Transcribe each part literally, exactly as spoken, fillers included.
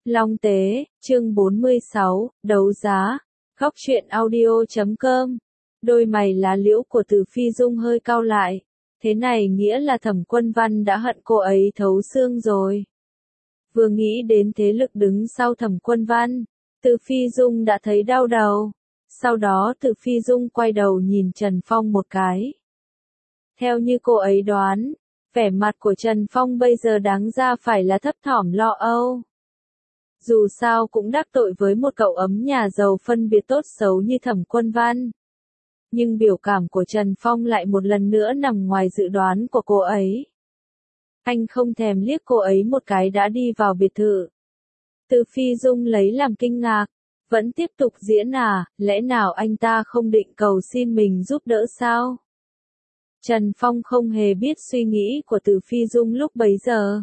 Long Tế, chương bốn mươi sáu, đấu giá. Góc truyện audio chấm com. Đôi mày lá liễu của Từ Phi Dung hơi cau lại. Thế này nghĩa là Thẩm Quân Văn đã hận cô ấy thấu xương rồi. Vừa nghĩ đến thế lực đứng sau Thẩm Quân Văn, Từ Phi Dung đã thấy đau đầu. Sau đó Từ Phi Dung quay đầu nhìn Trần Phong một cái. Theo như cô ấy đoán, vẻ mặt của Trần Phong bây giờ đáng ra phải là thấp thỏm lo âu. Dù sao cũng đắc tội với một cậu ấm nhà giàu phân biệt tốt xấu như Thẩm Quân Văn. Nhưng biểu cảm của Trần Phong lại một lần nữa nằm ngoài dự đoán của cô ấy. Anh không thèm liếc cô ấy một cái đã đi vào biệt thự. Từ Phi Dung lấy làm kinh ngạc. Vẫn tiếp tục diễn à, lẽ nào anh ta không định cầu xin mình giúp đỡ sao? Trần Phong không hề biết suy nghĩ của Từ Phi Dung lúc bấy giờ.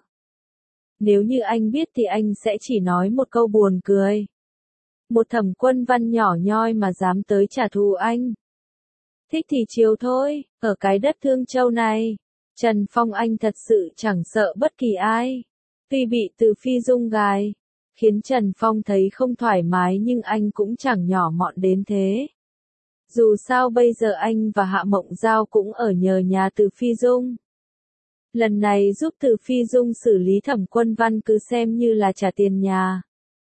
Nếu như anh biết thì anh sẽ chỉ nói một câu buồn cười. Một Thẩm Quân Văn nhỏ nhoi mà dám tới trả thù anh. Thích thì chiều thôi, ở cái đất Thương Châu này, Trần Phong anh thật sự chẳng sợ bất kỳ ai. Tuy bị Từ Phi Dung gài, khiến Trần Phong thấy không thoải mái nhưng anh cũng chẳng nhỏ mọn đến thế. Dù sao bây giờ anh và Hạ Mộng Giao cũng ở nhờ nhà Từ Phi Dung. Lần này giúp Từ Phi Dung xử lý Thẩm Quân Văn cứ xem như là trả tiền nhà.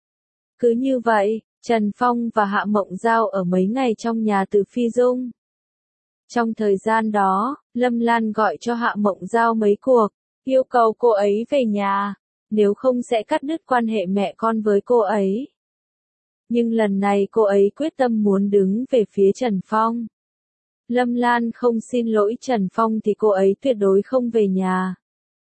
Cứ như vậy, Trần Phong và Hạ Mộng Giao ở mấy ngày trong nhà Từ Phi Dung. Trong thời gian đó, Lâm Lan gọi cho Hạ Mộng Giao mấy cuộc, yêu cầu cô ấy về nhà, nếu không sẽ cắt đứt quan hệ mẹ con với cô ấy. Nhưng lần này cô ấy quyết tâm muốn đứng về phía Trần Phong. Lâm Lan không xin lỗi Trần Phong thì cô ấy tuyệt đối không về nhà.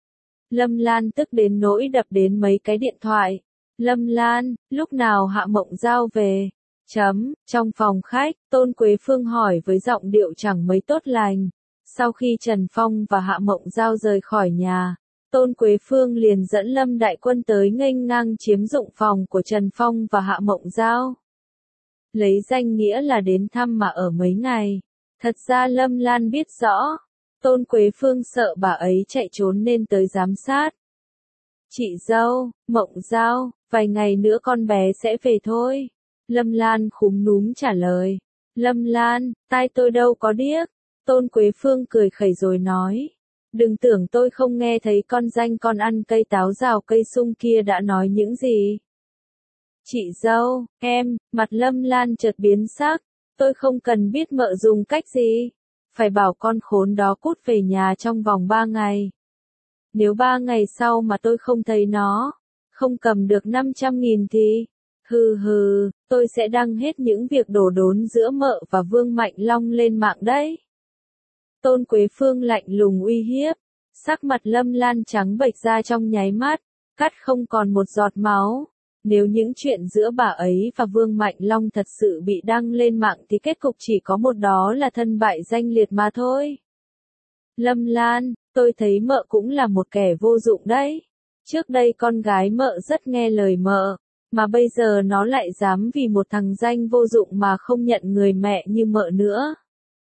Lâm Lan tức đến nỗi đập đến mấy cái điện thoại. Lâm Lan, lúc nào Hạ Mộng Giao về? Chấm, trong phòng khách, Tôn Quế Phương hỏi với giọng điệu chẳng mấy tốt lành. Sau khi Trần Phong và Hạ Mộng Giao rời khỏi nhà, Tôn Quế Phương liền dẫn Lâm Đại Quân tới nghênh ngang chiếm dụng phòng của Trần Phong và Hạ Mộng Giao. Lấy danh nghĩa là đến thăm mà ở mấy ngày. Thật ra Lâm Lan biết rõ, Tôn Quế Phương sợ bà ấy chạy trốn nên tới giám sát. Chị dâu, Mộng Giao, vài ngày nữa con bé sẽ về thôi. Lâm Lan khúm núm trả lời. Lâm Lan, tai tôi đâu có điếc. Tôn Quế Phương cười khẩy rồi nói. Đừng tưởng tôi không nghe thấy con danh con ăn cây táo rào cây sung kia đã nói những gì. Chị dâu, em, mặt Lâm Lan chợt biến sắc. Tôi không cần biết mợ dùng cách gì. Phải bảo con khốn đó cút về nhà trong vòng ba ngày. Nếu ba ngày sau mà tôi không thấy nó, không cầm được năm trăm nghìn thì, hừ hừ, tôi sẽ đăng hết những việc đổ đốn giữa mợ và Vương Mạnh Long lên mạng đấy. Tôn Quế Phương lạnh lùng uy hiếp, sắc mặt Lâm Lan trắng bệch ra trong nháy mắt, cắt không còn một giọt máu. Nếu những chuyện giữa bà ấy và Vương Mạnh Long thật sự bị đăng lên mạng thì kết cục chỉ có một, đó là thân bại danh liệt mà thôi. Lâm Lan, tôi thấy mợ cũng là một kẻ vô dụng đấy. Trước đây con gái mợ rất nghe lời mợ, mà bây giờ nó lại dám vì một thằng danh vô dụng mà không nhận người mẹ như mợ nữa.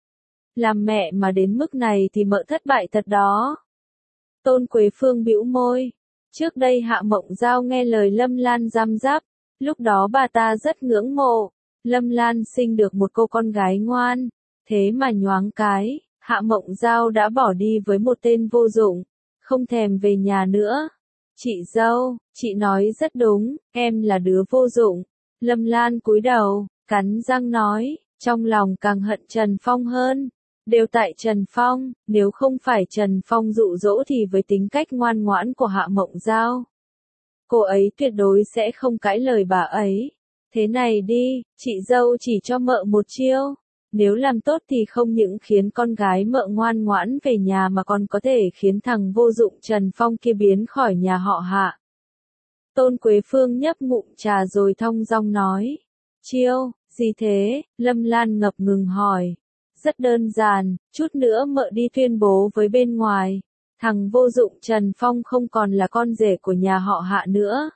Làm mẹ mà đến mức này thì mợ thất bại thật đó. Tôn Quế Phương bĩu môi. Trước đây Hạ Mộng Giao nghe lời Lâm Lan giam giáp, lúc đó bà ta rất ngưỡng mộ. Lâm Lan sinh được một cô con gái ngoan, thế mà nhoáng cái, Hạ Mộng Giao đã bỏ đi với một tên vô dụng, không thèm về nhà nữa. Chị dâu, chị nói rất đúng, em là đứa vô dụng. Lâm Lan cúi đầu, cắn răng nói, trong lòng càng hận Trần Phong hơn. Đều tại Trần Phong, nếu không phải Trần Phong dụ dỗ thì với tính cách ngoan ngoãn của Hạ Mộng Giao, cô ấy tuyệt đối sẽ không cãi lời bà ấy. Thế này đi, chị dâu chỉ cho mợ một chiêu. Nếu làm tốt thì không những khiến con gái mợ ngoan ngoãn về nhà mà còn có thể khiến thằng vô dụng Trần Phong kia biến khỏi nhà họ Hạ. Tôn Quế Phương nhấp ngụm trà rồi thong dong nói. Chiêu, gì thế? Lâm Lan ngập ngừng hỏi. Rất đơn giản, chút nữa mợ đi tuyên bố với bên ngoài. Thằng vô dụng Trần Phong không còn là con rể của nhà họ Hạ nữa.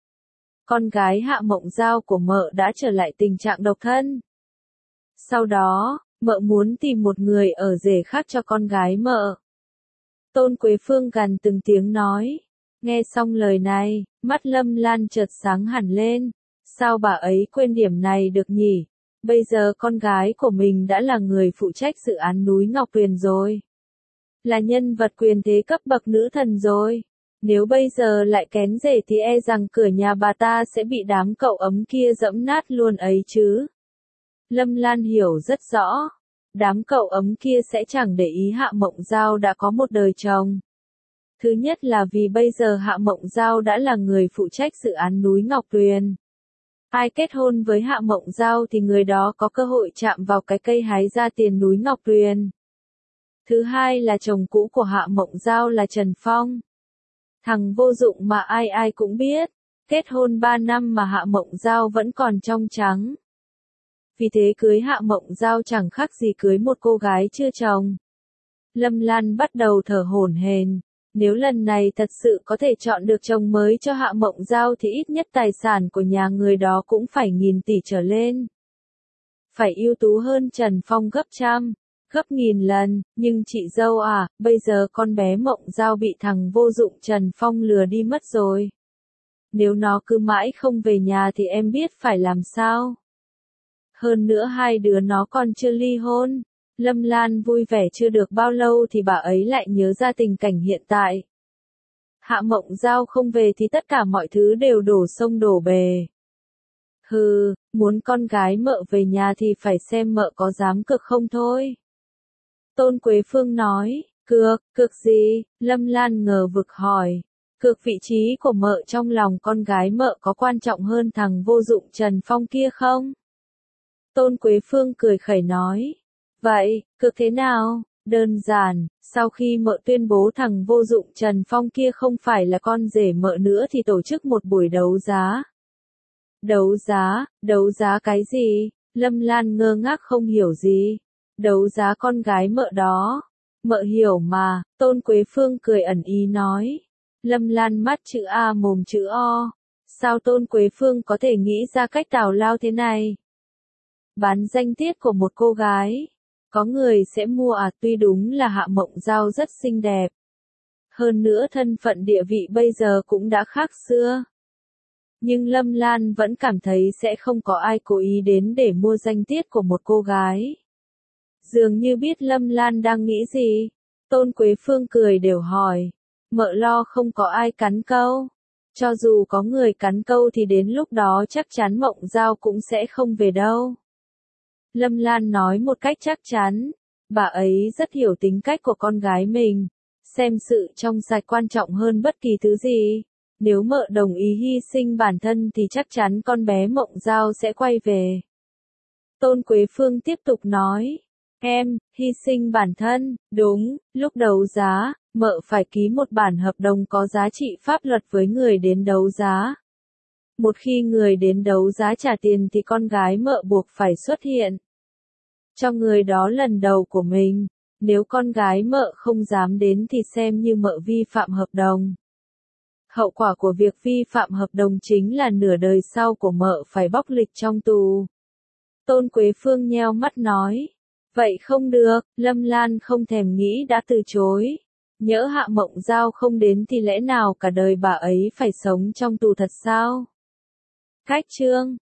Con gái Hạ Mộng Giao của mợ đã trở lại tình trạng độc thân. Sau đó, mợ muốn tìm một người ở rể khác cho con gái mợ. Tôn Quế Phương gằn từng tiếng nói. Nghe xong lời này, mắt Lâm Lan chợt sáng hẳn lên. Sao bà ấy quên điểm này được nhỉ? Bây giờ con gái của mình đã là người phụ trách dự án núi Ngọc Tuyền rồi. Là nhân vật quyền thế cấp bậc nữ thần rồi. Nếu bây giờ lại kén rể thì e rằng cửa nhà bà ta sẽ bị đám cậu ấm kia dẫm nát luôn ấy chứ. Lâm Lan hiểu rất rõ. Đám cậu ấm kia sẽ chẳng để ý Hạ Mộng Giao đã có một đời chồng. Thứ nhất là vì bây giờ Hạ Mộng Giao đã là người phụ trách dự án núi Ngọc Tuyền. Ai kết hôn với Hạ Mộng Giao thì người đó có cơ hội chạm vào cái cây hái ra tiền núi Ngọc Tuyền. Thứ hai là chồng cũ của Hạ Mộng Giao là Trần Phong. Thằng vô dụng mà ai ai cũng biết. Kết hôn ba năm mà Hạ Mộng Giao vẫn còn trong trắng. Vì thế cưới Hạ Mộng Giao chẳng khác gì cưới một cô gái chưa chồng. Lâm Lan bắt đầu thở hổn hển. Nếu lần này thật sự có thể chọn được chồng mới cho Hạ Mộng Giao thì ít nhất tài sản của nhà người đó cũng phải nghìn tỷ trở lên. Phải ưu tú hơn Trần Phong gấp trăm, gấp nghìn lần, nhưng chị dâu à, bây giờ con bé Mộng Giao bị thằng vô dụng Trần Phong lừa đi mất rồi. Nếu nó cứ mãi không về nhà thì em biết phải làm sao. Hơn nữa hai đứa nó còn chưa ly hôn. Lâm Lan vui vẻ chưa được bao lâu thì bà ấy lại nhớ ra tình cảnh hiện tại. Hạ Mộng Giao không về thì tất cả mọi thứ đều đổ sông đổ bề. Hừ, muốn con gái mợ về nhà thì phải xem mợ có dám cược không thôi. Tôn Quế Phương nói, cược, cược gì? Lâm Lan ngờ vực hỏi. Cược vị trí của mợ trong lòng con gái mợ có quan trọng hơn thằng vô dụng Trần Phong kia không? Tôn Quế Phương cười khẩy nói. Vậy, cược thế nào? Đơn giản, sau khi mợ tuyên bố thằng vô dụng Trần Phong kia không phải là con rể mợ nữa thì tổ chức một buổi đấu giá. Đấu giá, đấu giá cái gì? Lâm Lan ngơ ngác không hiểu gì. Đấu giá con gái mợ đó. Mợ hiểu mà, Tôn Quế Phương cười ẩn ý nói. Lâm Lan mắt chữ A mồm chữ O. Sao Tôn Quế Phương có thể nghĩ ra cách tào lao thế này? Bán danh tiết của một cô gái. Có người sẽ mua à, tuy đúng là Hạ Mộng Giao rất xinh đẹp. Hơn nữa thân phận địa vị bây giờ cũng đã khác xưa. Nhưng Lâm Lan vẫn cảm thấy sẽ không có ai cố ý đến để mua danh tiết của một cô gái. Dường như biết Lâm Lan đang nghĩ gì. Tôn Quế Phương cười đều hỏi. Mợ lo không có ai cắn câu. Cho dù có người cắn câu thì đến lúc đó chắc chắn Mộng Giao cũng sẽ không về đâu. Lâm Lan nói một cách chắc chắn. Bà ấy rất hiểu tính cách của con gái mình. Xem sự trong sạch quan trọng hơn bất kỳ thứ gì. Nếu mợ đồng ý hy sinh bản thân thì chắc chắn con bé Mộng Giao sẽ quay về. Tôn Quế Phương tiếp tục nói. Em, hy sinh bản thân, đúng, lúc đấu giá, mợ phải ký một bản hợp đồng có giá trị pháp luật với người đến đấu giá. Một khi người đến đấu giá trả tiền thì con gái mợ buộc phải xuất hiện. Cho người đó lần đầu của mình, nếu con gái mợ không dám đến thì xem như mợ vi phạm hợp đồng. Hậu quả của việc vi phạm hợp đồng chính là nửa đời sau của mợ phải bóc lịch trong tù. Tôn Quế Phương nheo mắt nói. Vậy không được, Lâm Lan không thèm nghĩ đã từ chối. Nhỡ Hạ Mộng Giao không đến thì lẽ nào cả đời bà ấy phải sống trong tù thật sao? Cách chương